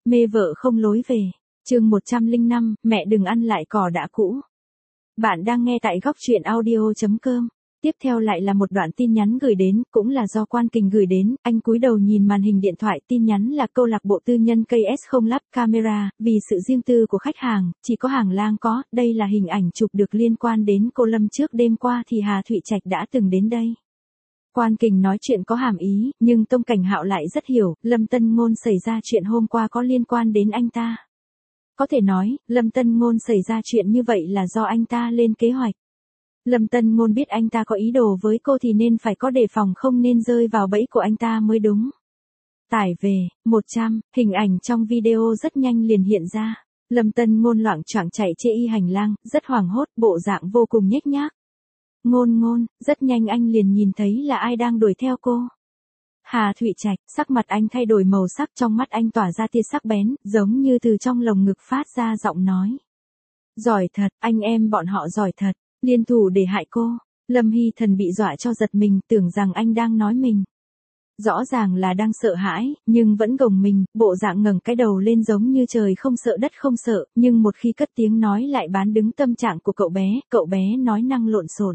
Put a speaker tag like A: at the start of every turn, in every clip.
A: Mê vợ không lối về. Chương 105, mẹ đừng ăn lại cỏ đã cũ. Bạn đang nghe tại góc truyện audio.com. Tiếp theo lại là một đoạn tin nhắn gửi đến, cũng là do Quan Kình gửi đến. Anh cúi đầu nhìn màn hình điện thoại, tin nhắn là câu lạc bộ tư nhân KS không lắp camera, vì sự riêng tư của khách hàng, chỉ có hàng lang có. Đây là hình ảnh chụp được liên quan đến cô Lâm, trước đêm qua thì Hà Thụy Trạch đã từng đến đây. Quan Kình nói chuyện có hàm ý, nhưng Tông Cảnh Hạo lại rất hiểu, Lâm Tân Ngôn xảy ra chuyện hôm qua có liên quan đến anh ta. Có thể nói, Lâm Tân Ngôn xảy ra chuyện như vậy là do anh ta lên kế hoạch. Lâm Tân Ngôn biết anh ta có ý đồ với cô thì nên phải có đề phòng, không nên rơi vào bẫy của anh ta mới đúng. Tải về, 100, hình ảnh trong video rất nhanh liền hiện ra. Lâm Tân Ngôn loạng choạng chạy trên y hành lang, rất hoảng hốt, bộ dạng vô cùng nhếch nhác. Ngôn, rất nhanh anh liền nhìn thấy là ai đang đuổi theo cô. Hà Thụy Trạch, sắc mặt anh thay đổi màu sắc, trong mắt anh tỏa ra tia sắc bén, giống như từ trong lồng ngực phát ra giọng nói. Giỏi thật, anh em bọn họ giỏi thật, liên thủ để hại cô. Lâm Hy Thần bị dọa cho giật mình, tưởng rằng anh đang nói mình. Rõ ràng là đang sợ hãi, nhưng vẫn gồng mình, bộ dạng ngẩng cái đầu lên giống như trời không sợ đất không sợ, nhưng một khi cất tiếng nói lại bán đứng tâm trạng của cậu bé nói năng lộn xộn.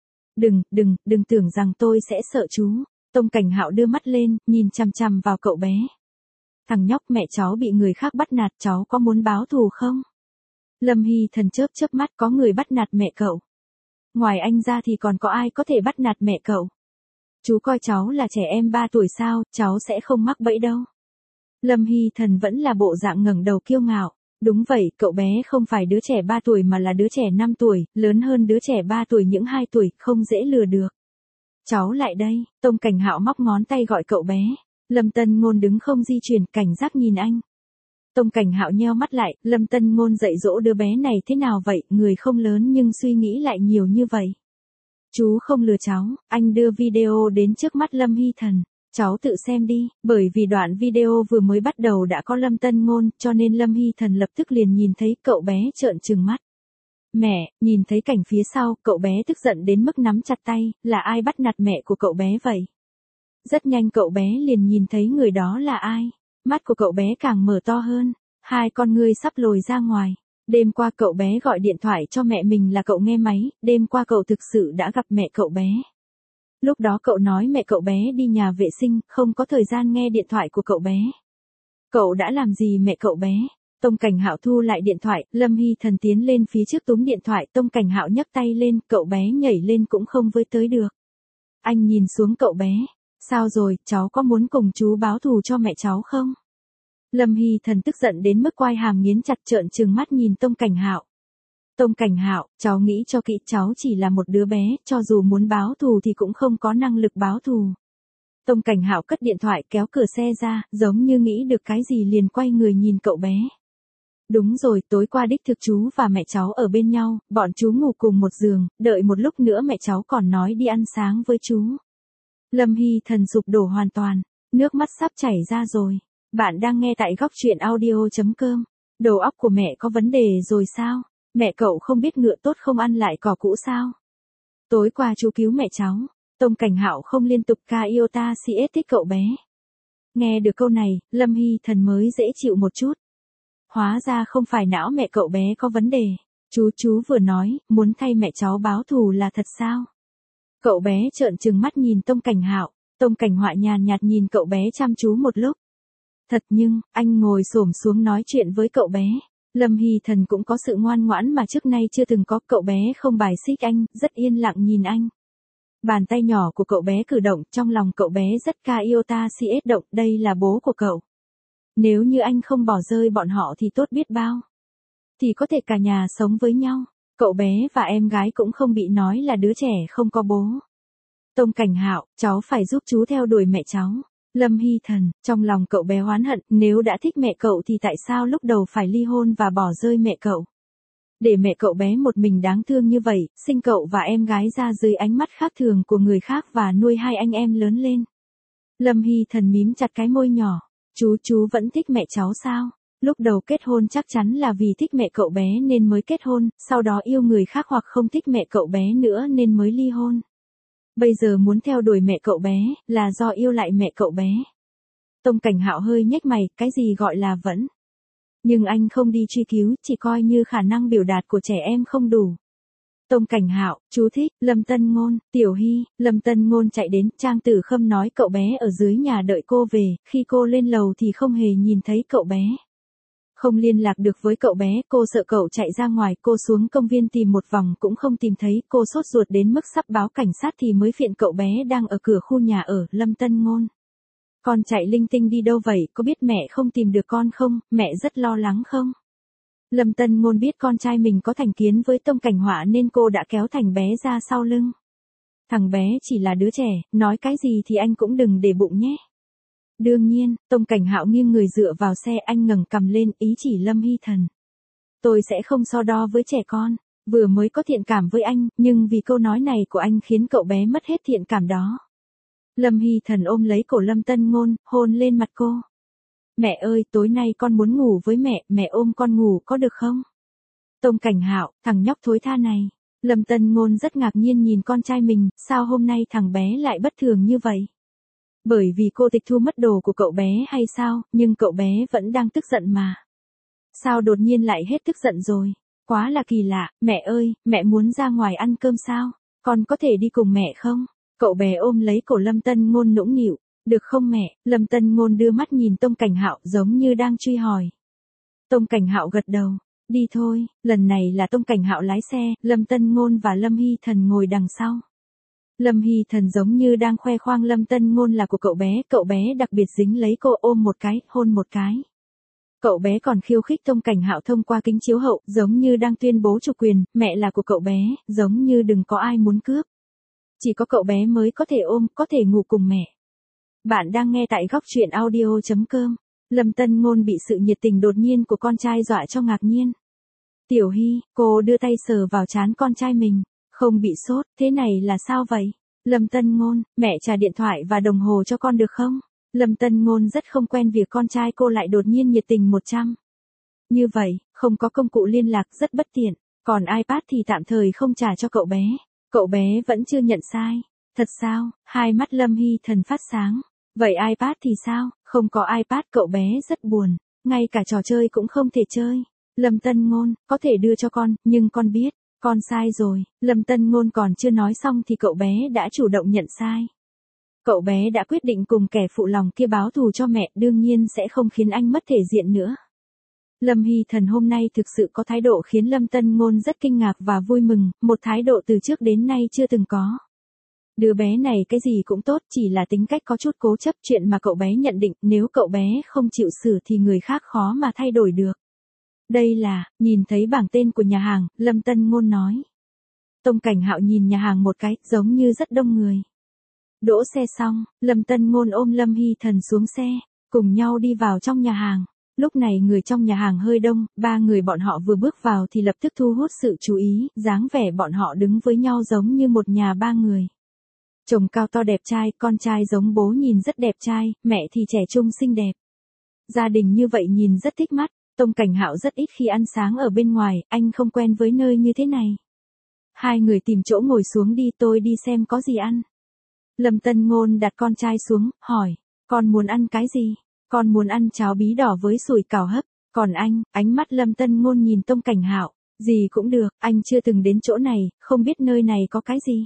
A: Đừng tưởng rằng tôi sẽ sợ chú. Tông Cảnh Hạo đưa mắt lên, nhìn chằm chằm vào cậu bé. Thằng nhóc, mẹ cháu bị người khác bắt nạt, cháu có muốn báo thù không? Lâm Hy Thần chớp mắt, có người bắt nạt mẹ cậu. Ngoài anh ra thì còn có ai có thể bắt nạt mẹ cậu? Chú coi cháu là trẻ em 3 tuổi sao, cháu sẽ không mắc bẫy đâu. Lâm Hy Thần vẫn là bộ dạng ngẩng đầu kiêu ngạo. Đúng vậy, cậu bé không phải đứa trẻ 3 tuổi mà là đứa trẻ 5 tuổi, lớn hơn đứa trẻ 3 tuổi những 2 tuổi, không dễ lừa được. Cháu lại đây, Tông Cảnh Hạo móc ngón tay gọi cậu bé. Lâm Tân Ngôn đứng không di chuyển, cảnh giác nhìn anh. Tông Cảnh Hạo nheo mắt lại, Lâm Tân Ngôn dạy dỗ đứa bé này thế nào vậy, người không lớn nhưng suy nghĩ lại nhiều như vậy. Chú không lừa cháu, anh đưa video đến trước mắt Lâm Hy Thần. Cháu tự xem đi, bởi vì đoạn video vừa mới bắt đầu đã có Lâm Tân Ngôn, cho nên Lâm Hy Thần lập tức liền nhìn thấy cậu bé trợn trừng mắt. Mẹ, nhìn thấy cảnh phía sau, cậu bé tức giận đến mức nắm chặt tay, là ai bắt nạt mẹ của cậu bé vậy? Rất nhanh cậu bé liền nhìn thấy người đó là ai. Mắt của cậu bé càng mở to hơn, hai con ngươi sắp lồi ra ngoài. Đêm qua cậu bé gọi điện thoại cho mẹ mình là cậu nghe máy, đêm qua cậu thực sự đã gặp mẹ cậu bé. Lúc đó cậu nói mẹ cậu bé đi nhà vệ sinh, không có thời gian nghe điện thoại của cậu bé. Cậu đã làm gì mẹ cậu bé? Tông Cảnh Hạo thu lại điện thoại, Lâm Hy Thần tiến lên phía trước túm điện thoại, Tông Cảnh Hạo nhấc tay lên, cậu bé nhảy lên cũng không với tới được. Anh nhìn xuống cậu bé, sao rồi, cháu có muốn cùng chú báo thù cho mẹ cháu không? Lâm Hy Thần tức giận đến mức quai hàm nghiến chặt, trợn trừng mắt nhìn Tông Cảnh Hạo. Tông Cảnh Hạo, cháu nghĩ cho kỹ, cháu chỉ là một đứa bé, cho dù muốn báo thù thì cũng không có năng lực báo thù. Tông Cảnh Hạo cất điện thoại, kéo cửa xe ra, giống như nghĩ được cái gì liền quay người nhìn cậu bé. Đúng rồi, tối qua đích thực chú và mẹ cháu ở bên nhau, bọn chú ngủ cùng một giường, đợi một lúc nữa mẹ cháu còn nói đi ăn sáng với chú. Lâm Hy Thần sụp đổ hoàn toàn, nước mắt sắp chảy ra rồi. Bạn đang nghe tại góc truyện audio.com. Đầu óc của mẹ có vấn đề rồi sao? Mẹ cậu không biết ngựa tốt không ăn lại cỏ cũ sao? Tối qua chú cứu mẹ cháu. Tông Cảnh Hạo không liên tục ca iota cs thích cậu bé. Nghe được câu này, Lâm Hy Thần mới dễ chịu một chút. Hóa ra không phải não mẹ cậu bé có vấn đề. Chú vừa nói, muốn thay mẹ cháu báo thù là thật sao? Cậu bé trợn trừng mắt nhìn Tông Cảnh Hạo. Tông Cảnh Họa nhàn nhạt nhìn cậu bé chăm chú một lúc. Thật nhưng, anh ngồi xổm xuống nói chuyện với cậu bé. Lâm Hy Thần cũng có sự ngoan ngoãn mà trước nay chưa từng có, cậu bé không bài xích anh, rất yên lặng nhìn anh. Bàn tay nhỏ của cậu bé cử động, trong lòng cậu bé rất ca iota cs động, đây là bố của cậu. Nếu như anh không bỏ rơi bọn họ thì tốt biết bao. Thì có thể cả nhà sống với nhau, cậu bé và em gái cũng không bị nói là đứa trẻ không có bố. Tông Cảnh Hạo, cháu phải giúp chú theo đuổi mẹ cháu. Lâm Hy Thần, trong lòng cậu bé oán hận, nếu đã thích mẹ cậu thì tại sao lúc đầu phải ly hôn và bỏ rơi mẹ cậu? Để mẹ cậu bé một mình đáng thương như vậy, sinh cậu và em gái ra dưới ánh mắt khác thường của người khác và nuôi hai anh em lớn lên. Lâm Hy Thần mím chặt cái môi nhỏ. Chú vẫn thích mẹ cháu sao? Lúc đầu kết hôn chắc chắn là vì thích mẹ cậu bé nên mới kết hôn, sau đó yêu người khác hoặc không thích mẹ cậu bé nữa nên mới ly hôn. Bây giờ muốn theo đuổi mẹ cậu bé, là do yêu lại mẹ cậu bé. Tông Cảnh Hạo hơi nhếch mày, cái gì gọi là vẫn? Nhưng anh không đi truy cứu, chỉ coi như khả năng biểu đạt của trẻ em không đủ. Tông Cảnh Hạo, chú thích, Lâm Tân Ngôn, Tiểu Hy, Lâm Tân Ngôn chạy đến, Trang Tử Khâm nói cậu bé ở dưới nhà đợi cô về, khi cô lên lầu thì không hề nhìn thấy cậu bé. Không liên lạc được với cậu bé, cô sợ cậu chạy ra ngoài, cô xuống công viên tìm một vòng cũng không tìm thấy, cô sốt ruột đến mức sắp báo cảnh sát thì mới phiện cậu bé đang ở cửa khu nhà ở, Lâm Tân Ngôn. Con chạy linh tinh đi đâu vậy, có biết mẹ không tìm được con không, mẹ rất lo lắng không? Lâm Tân Ngôn biết con trai mình có thành kiến với Tông Cảnh Họa nên cô đã kéo thằng bé ra sau lưng. Thằng bé chỉ là đứa trẻ, nói cái gì thì anh cũng đừng để bụng nhé. Đương nhiên, Tông Cảnh Hạo nghiêng người dựa vào xe, anh ngẩng cằm lên, ý chỉ Lâm Hy Thần. Tôi sẽ không so đo với trẻ con, vừa mới có thiện cảm với anh, nhưng vì câu nói này của anh khiến cậu bé mất hết thiện cảm đó. Lâm Hy Thần ôm lấy cổ Lâm Tân Ngôn, hôn lên mặt cô. Mẹ ơi, tối nay con muốn ngủ với mẹ ôm con ngủ có được không? Tông Cảnh Hạo, thằng nhóc thối tha này. Lâm Tân Ngôn rất ngạc nhiên nhìn con trai mình, sao hôm nay thằng bé lại bất thường như vậy? Bởi vì cô tịch thu mất đồ của cậu bé hay sao, nhưng cậu bé vẫn đang tức giận mà. Sao đột nhiên lại hết tức giận rồi? Quá là kỳ lạ, mẹ ơi, mẹ muốn ra ngoài ăn cơm sao? Con có thể đi cùng mẹ không? Cậu bé ôm lấy cổ Lâm Tân Ngôn nũng nịu. Được không mẹ? Lâm Tân Ngôn đưa mắt nhìn Tông Cảnh Hạo giống như đang truy hỏi. Tông Cảnh Hạo gật đầu. Đi thôi, lần này là Tông Cảnh Hạo lái xe, Lâm Tân Ngôn và Lâm Hy Thần ngồi đằng sau. Lâm Hy Thần giống như đang khoe khoang Lâm Tân Ngôn là của cậu bé đặc biệt dính lấy cô ôm một cái, hôn một cái. Cậu bé còn khiêu khích Tông Cảnh Hạo thông qua kính chiếu hậu, giống như đang tuyên bố chủ quyền, mẹ là của cậu bé, giống như đừng có ai muốn cướp. Chỉ có cậu bé mới có thể ôm, có thể ngủ cùng mẹ. Bạn đang nghe tại góc truyện audio.com. Lâm Tân Ngôn bị sự nhiệt tình đột nhiên của con trai dọa cho ngạc nhiên. Tiểu Hy, cô đưa tay sờ vào trán con trai mình. Không bị sốt, thế này là sao vậy? Lâm Tân Ngôn, mẹ trả điện thoại và đồng hồ cho con được không? Lâm Tân Ngôn rất không quen việc con trai cô lại đột nhiên nhiệt tình 100. Như vậy, không có công cụ liên lạc rất bất tiện, còn iPad thì tạm thời không trả cho cậu bé. Cậu bé vẫn chưa nhận sai. Thật sao? Hai mắt Lâm Hy Thần phát sáng. Vậy iPad thì sao? Không có iPad cậu bé rất buồn, ngay cả trò chơi cũng không thể chơi. Lâm Tân Ngôn, có thể đưa cho con, nhưng con biết, con sai rồi. Lâm Tân Ngôn còn chưa nói xong thì cậu bé đã chủ động nhận sai. Cậu bé đã quyết định cùng kẻ phụ lòng kia báo thù cho mẹ, đương nhiên sẽ không khiến anh mất thể diện nữa. Lâm Hy Thần hôm nay thực sự có thái độ khiến Lâm Tân Ngôn rất kinh ngạc và vui mừng, một thái độ từ trước đến nay chưa từng có. Đứa bé này cái gì cũng tốt, chỉ là tính cách có chút cố chấp, chuyện mà cậu bé nhận định nếu cậu bé không chịu sửa thì người khác khó mà thay đổi được. Đây là, nhìn thấy bảng tên của nhà hàng, Lâm Tân Ngôn nói. Tông Cảnh Hạo nhìn nhà hàng một cái, giống như rất đông người. Đỗ xe xong, Lâm Tân Ngôn ôm Lâm Hy Thần xuống xe, cùng nhau đi vào trong nhà hàng. Lúc này người trong nhà hàng hơi đông, ba người bọn họ vừa bước vào thì lập tức thu hút sự chú ý, dáng vẻ bọn họ đứng với nhau giống như một nhà ba người. Chồng cao to đẹp trai, con trai giống bố nhìn rất đẹp trai, mẹ thì trẻ trung xinh đẹp. Gia đình như vậy nhìn rất thích mắt. Tông Cảnh Hạo rất ít khi ăn sáng ở bên ngoài, anh không quen với nơi như thế này. Hai người tìm chỗ ngồi xuống đi, tôi đi xem có gì ăn. Lâm Tân Ngôn đặt con trai xuống, hỏi, con muốn ăn cái gì? Con muốn ăn cháo bí đỏ với sủi cảo hấp. Còn anh, ánh mắt Lâm Tân Ngôn nhìn Tông Cảnh Hạo, gì cũng được, anh chưa từng đến chỗ này, không biết nơi này có cái gì.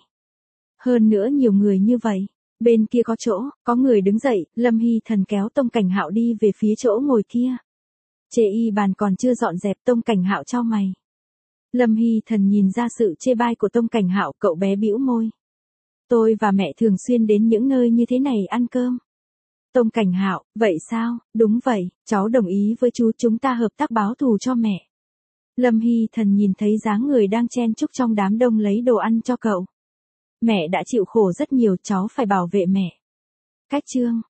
A: Hơn nữa nhiều người như vậy. Bên kia có chỗ, có người đứng dậy, Lâm Hy Thần kéo Tông Cảnh Hạo đi về phía chỗ ngồi kia. Chê y bàn còn chưa dọn dẹp, Tông Cảnh Hạo chau mày. Lâm Hy Thần nhìn ra sự chê bai của Tông Cảnh Hạo, cậu bé bĩu môi. Tôi và mẹ thường xuyên đến những nơi như thế này ăn cơm. Tông Cảnh Hạo, vậy sao? Đúng vậy, cháu đồng ý với chú, chúng ta hợp tác báo thù cho mẹ. Lâm Hy Thần nhìn thấy dáng người đang chen chúc trong đám đông lấy đồ ăn cho cậu. Mẹ đã chịu khổ rất nhiều, cháu phải bảo vệ mẹ. Cách chương